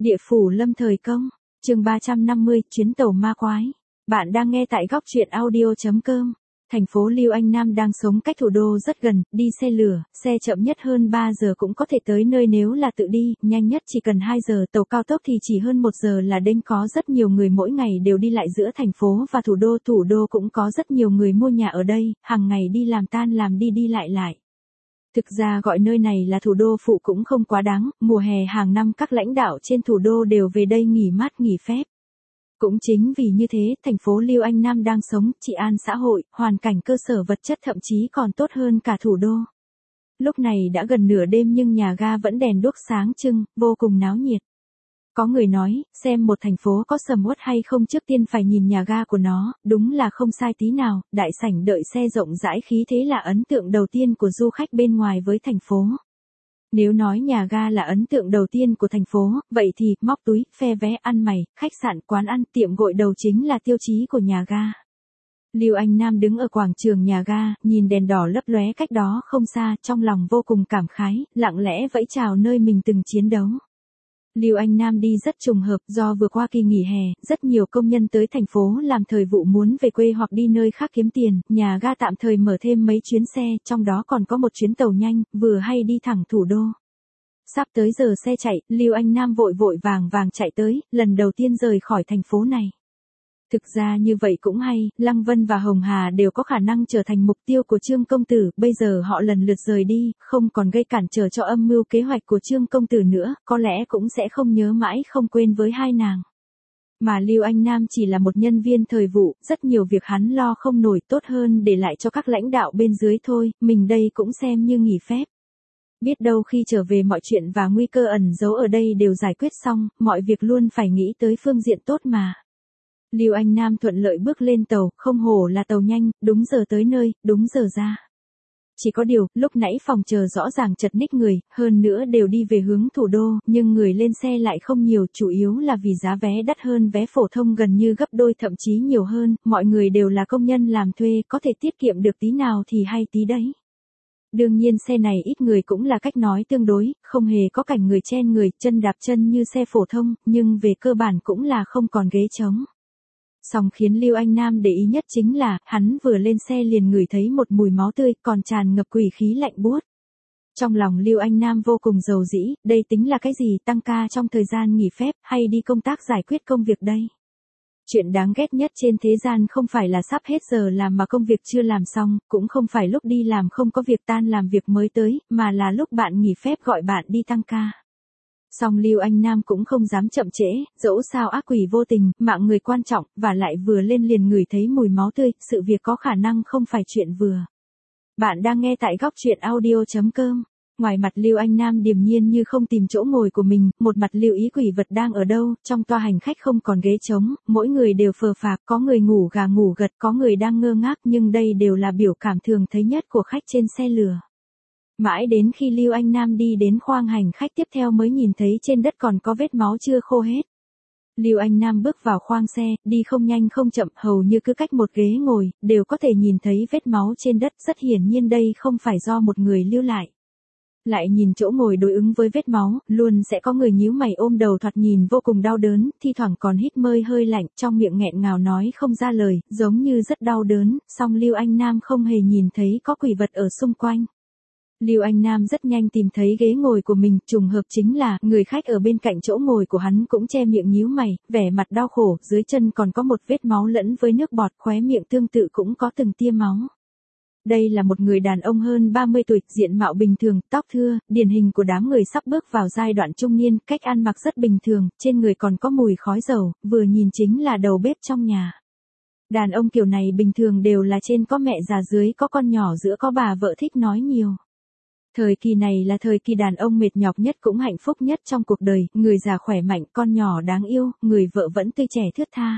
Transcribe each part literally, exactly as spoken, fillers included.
Địa phủ lâm thời công, chương ba trăm năm mươi, chuyến tàu ma quái. Bạn đang nghe tại góc truyện audio chấm com. Thành phố Lưu Anh Nam đang sống cách thủ đô rất gần, đi xe lửa, xe chậm nhất hơn ba giờ cũng có thể tới nơi nếu là tự đi, nhanh nhất chỉ cần hai giờ, tàu cao tốc thì chỉ hơn một giờ là đến. Có rất nhiều người mỗi ngày đều đi lại giữa thành phố và thủ đô, thủ đô cũng có rất nhiều người mua nhà ở đây, hàng ngày đi làm tan làm đi đi lại lại. Thực ra gọi nơi này là thủ đô phụ cũng không quá đáng, mùa hè hàng năm các lãnh đạo trên thủ đô đều về đây nghỉ mát nghỉ phép. Cũng chính vì như thế, thành phố Lưu Anh Nam đang sống, trị an xã hội, hoàn cảnh cơ sở vật chất thậm chí còn tốt hơn cả thủ đô. Lúc này đã gần nửa đêm nhưng nhà ga vẫn đèn đuốc sáng trưng, vô cùng náo nhiệt. Có người nói, xem một thành phố có sầm uất hay không trước tiên phải nhìn nhà ga của nó, đúng là không sai tí nào, đại sảnh đợi xe rộng rãi khí thế là ấn tượng đầu tiên của du khách bên ngoài với thành phố. Nếu nói nhà ga là ấn tượng đầu tiên của thành phố, vậy thì móc túi, phe vé, ăn mày, khách sạn, quán ăn, tiệm gội đầu chính là tiêu chí của nhà ga. Lưu Anh Nam đứng ở quảng trường nhà ga, nhìn đèn đỏ lấp lóe cách đó không xa, trong lòng vô cùng cảm khái, lặng lẽ vẫy chào nơi mình từng chiến đấu. Lưu Anh Nam đi rất trùng hợp, do vừa qua kỳ nghỉ hè, rất nhiều công nhân tới thành phố làm thời vụ muốn về quê hoặc đi nơi khác kiếm tiền, nhà ga tạm thời mở thêm mấy chuyến xe, trong đó còn có một chuyến tàu nhanh, vừa hay đi thẳng thủ đô. Sắp tới giờ xe chạy, Lưu Anh Nam vội vội vàng vàng chạy tới, lần đầu tiên rời khỏi thành phố này. Thực ra như vậy cũng hay, Lăng Vân và Hồng Hà đều có khả năng trở thành mục tiêu của Trương Công Tử, bây giờ họ lần lượt rời đi, không còn gây cản trở cho âm mưu kế hoạch của Trương Công Tử nữa, có lẽ cũng sẽ không nhớ mãi không quên với hai nàng. Mà Lưu Anh Nam chỉ là một nhân viên thời vụ, rất nhiều việc hắn lo không nổi, tốt hơn để lại cho các lãnh đạo bên dưới thôi, mình đây cũng xem như nghỉ phép. Biết đâu khi trở về mọi chuyện và nguy cơ ẩn giấu ở đây đều giải quyết xong, mọi việc luôn phải nghĩ tới phương diện tốt mà. Lưu Anh Nam thuận lợi bước lên tàu, không hổ là tàu nhanh, đúng giờ tới nơi, đúng giờ ra. Chỉ có điều, lúc nãy phòng chờ rõ ràng chật ních người, hơn nữa đều đi về hướng thủ đô, nhưng người lên xe lại không nhiều, chủ yếu là vì giá vé đắt hơn vé phổ thông gần như gấp đôi thậm chí nhiều hơn, mọi người đều là công nhân làm thuê, có thể tiết kiệm được tí nào thì hay tí đấy. Đương nhiên xe này ít người cũng là cách nói tương đối, không hề có cảnh người chen người, chân đạp chân như xe phổ thông, nhưng về cơ bản cũng là không còn ghế trống. Song khiến Lưu Anh Nam để ý nhất chính là, hắn vừa lên xe liền ngửi thấy một mùi máu tươi còn tràn ngập quỷ khí lạnh buốt. Trong lòng Lưu Anh Nam vô cùng rầu rĩ, đây tính là cái gì, tăng ca trong thời gian nghỉ phép, hay đi công tác giải quyết công việc đây? Chuyện đáng ghét nhất trên thế gian không phải là sắp hết giờ làm mà công việc chưa làm xong, cũng không phải lúc đi làm không có việc tan làm việc mới tới, mà là lúc bạn nghỉ phép gọi bạn đi tăng ca. Song Lưu Anh Nam cũng không dám chậm trễ, dẫu sao ác quỷ vô tình, mạng người quan trọng, và lại vừa lên liền ngửi thấy mùi máu tươi, sự việc có khả năng không phải chuyện vừa. Bạn đang nghe tại góc truyện audio chấm com. Ngoài mặt Lưu Anh Nam điềm nhiên như không tìm chỗ ngồi của mình, một mặt lưu ý quỷ vật đang ở đâu, trong toa hành khách không còn ghế trống, mỗi người đều phờ phạc, có người ngủ gà ngủ gật, có người đang ngơ ngác, nhưng đây đều là biểu cảm thường thấy nhất của khách trên xe lửa. Mãi đến khi Lưu Anh Nam đi đến khoang hành khách tiếp theo mới nhìn thấy trên đất còn có vết máu chưa khô hết. Lưu Anh Nam bước vào khoang xe, đi không nhanh không chậm, hầu như cứ cách một ghế ngồi, đều có thể nhìn thấy vết máu trên đất, rất hiển nhiên đây không phải do một người lưu lại. Lại nhìn chỗ ngồi đối ứng với vết máu, luôn sẽ có người nhíu mày ôm đầu thoạt nhìn vô cùng đau đớn, thi thoảng còn hít mơi hơi lạnh, trong miệng nghẹn ngào nói không ra lời, giống như rất đau đớn, song Lưu Anh Nam không hề nhìn thấy có quỷ vật ở xung quanh. Lưu Anh Nam rất nhanh tìm thấy ghế ngồi của mình, trùng hợp chính là, người khách ở bên cạnh chỗ ngồi của hắn cũng che miệng nhíu mày, vẻ mặt đau khổ, dưới chân còn có một vết máu lẫn với nước bọt, khóe miệng tương tự cũng có từng tia máu. Đây là một người đàn ông hơn ba mươi tuổi, diện mạo bình thường, tóc thưa, điển hình của đám người sắp bước vào giai đoạn trung niên, cách ăn mặc rất bình thường, trên người còn có mùi khói dầu, vừa nhìn chính là đầu bếp trong nhà. Đàn ông kiểu này bình thường đều là trên có mẹ già dưới có con nhỏ giữa có bà vợ thích nói nhiều. Thời kỳ này là thời kỳ đàn ông mệt nhọc nhất cũng hạnh phúc nhất trong cuộc đời, người già khỏe mạnh, con nhỏ đáng yêu, người vợ vẫn tươi trẻ thướt tha.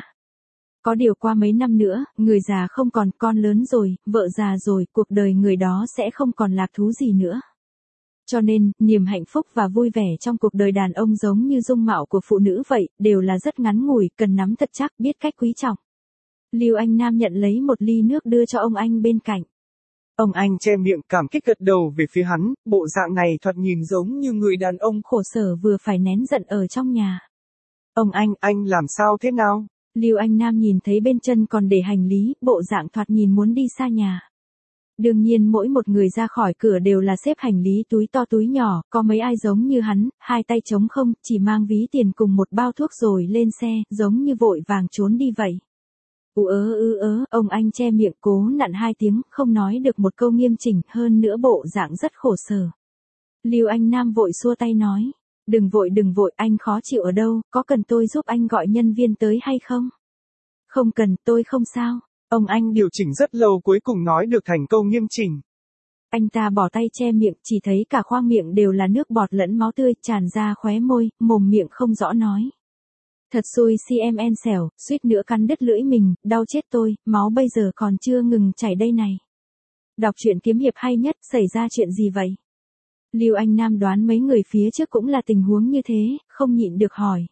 Có điều qua mấy năm nữa, người già không còn, con lớn rồi, vợ già rồi, cuộc đời người đó sẽ không còn lạc thú gì nữa. Cho nên, niềm hạnh phúc và vui vẻ trong cuộc đời đàn ông giống như dung mạo của phụ nữ vậy, đều là rất ngắn ngủi, cần nắm thật chắc, biết cách quý trọng. Lưu Anh Nam nhận lấy một ly nước đưa cho ông anh bên cạnh. Ông anh che miệng cảm kích gật đầu về phía hắn, bộ dạng này thoạt nhìn giống như người đàn ông khổ sở vừa phải nén giận ở trong nhà. Ông anh, anh làm sao thế nào? Lưu Anh Nam nhìn thấy bên chân còn để hành lý, bộ dạng thoạt nhìn muốn đi xa nhà. Đương nhiên mỗi một người ra khỏi cửa đều là xếp hành lý túi to túi nhỏ, có mấy ai giống như hắn, hai tay trống không, chỉ mang ví tiền cùng một bao thuốc rồi lên xe, giống như vội vàng trốn đi vậy. Ú ớ ư ớ, ông anh che miệng cố nặn hai tiếng, không nói được một câu nghiêm chỉnh, hơn nữa bộ dạng rất khổ sở. Lưu Anh Nam vội xua tay nói, đừng vội đừng vội, anh khó chịu ở đâu, có cần tôi giúp anh gọi nhân viên tới hay không? Không cần, tôi không sao. Ông anh điều chỉnh rất lâu cuối cùng nói được thành câu nghiêm chỉnh. Anh ta bỏ tay che miệng, chỉ thấy cả khoang miệng đều là nước bọt lẫn máu tươi, tràn ra khóe môi, mồm miệng không rõ nói. Thật xui xê em en xẻo, suýt nữa cắn đứt lưỡi mình, đau chết tôi, máu bây giờ còn chưa ngừng chảy đây này. Đọc truyện kiếm hiệp hay nhất, xảy ra chuyện gì vậy? Lưu Anh Nam đoán mấy người phía trước cũng là tình huống như thế, không nhịn được hỏi.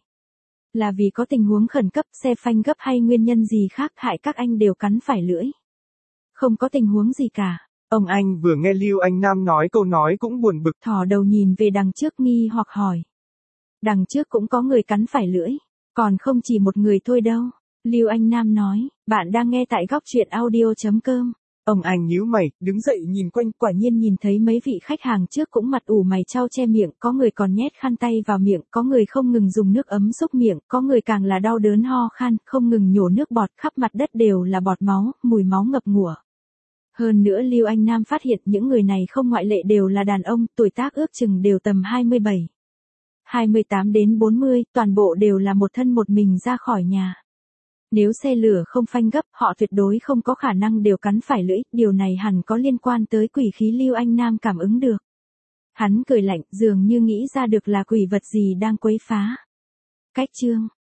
Là vì có tình huống khẩn cấp, xe phanh gấp hay nguyên nhân gì khác hại các anh đều cắn phải lưỡi? Không có tình huống gì cả. Ông anh vừa nghe Lưu Anh Nam nói câu nói cũng buồn bực. Thò đầu nhìn về đằng trước nghi hoặc hỏi. Đằng trước cũng có người cắn phải lưỡi, còn không chỉ một người thôi đâu. Lưu Anh Nam nói, bạn đang nghe tại góc truyện audio chấm com. Ông anh nhíu mày, đứng dậy nhìn quanh, quả nhiên nhìn thấy mấy vị khách hàng trước cũng mặt ủ mày chau che miệng, có người còn nhét khăn tay vào miệng, có người không ngừng dùng nước ấm xúc miệng, có người càng là đau đớn ho khan, không ngừng nhổ nước bọt, khắp mặt đất đều là bọt máu, mùi máu ngập ngụa. Hơn nữa Lưu Anh Nam phát hiện những người này không ngoại lệ đều là đàn ông, tuổi tác ước chừng đều tầm hai mươi bảy, hai mươi tám đến bốn mươi, toàn bộ đều là một thân một mình ra khỏi nhà. Nếu xe lửa không phanh gấp, họ tuyệt đối không có khả năng đều cắn phải lưỡi, điều này hẳn có liên quan tới quỷ khí Lưu Anh Nam cảm ứng được. Hắn cười lạnh, dường như nghĩ ra được là quỷ vật gì đang quấy phá. Cách chương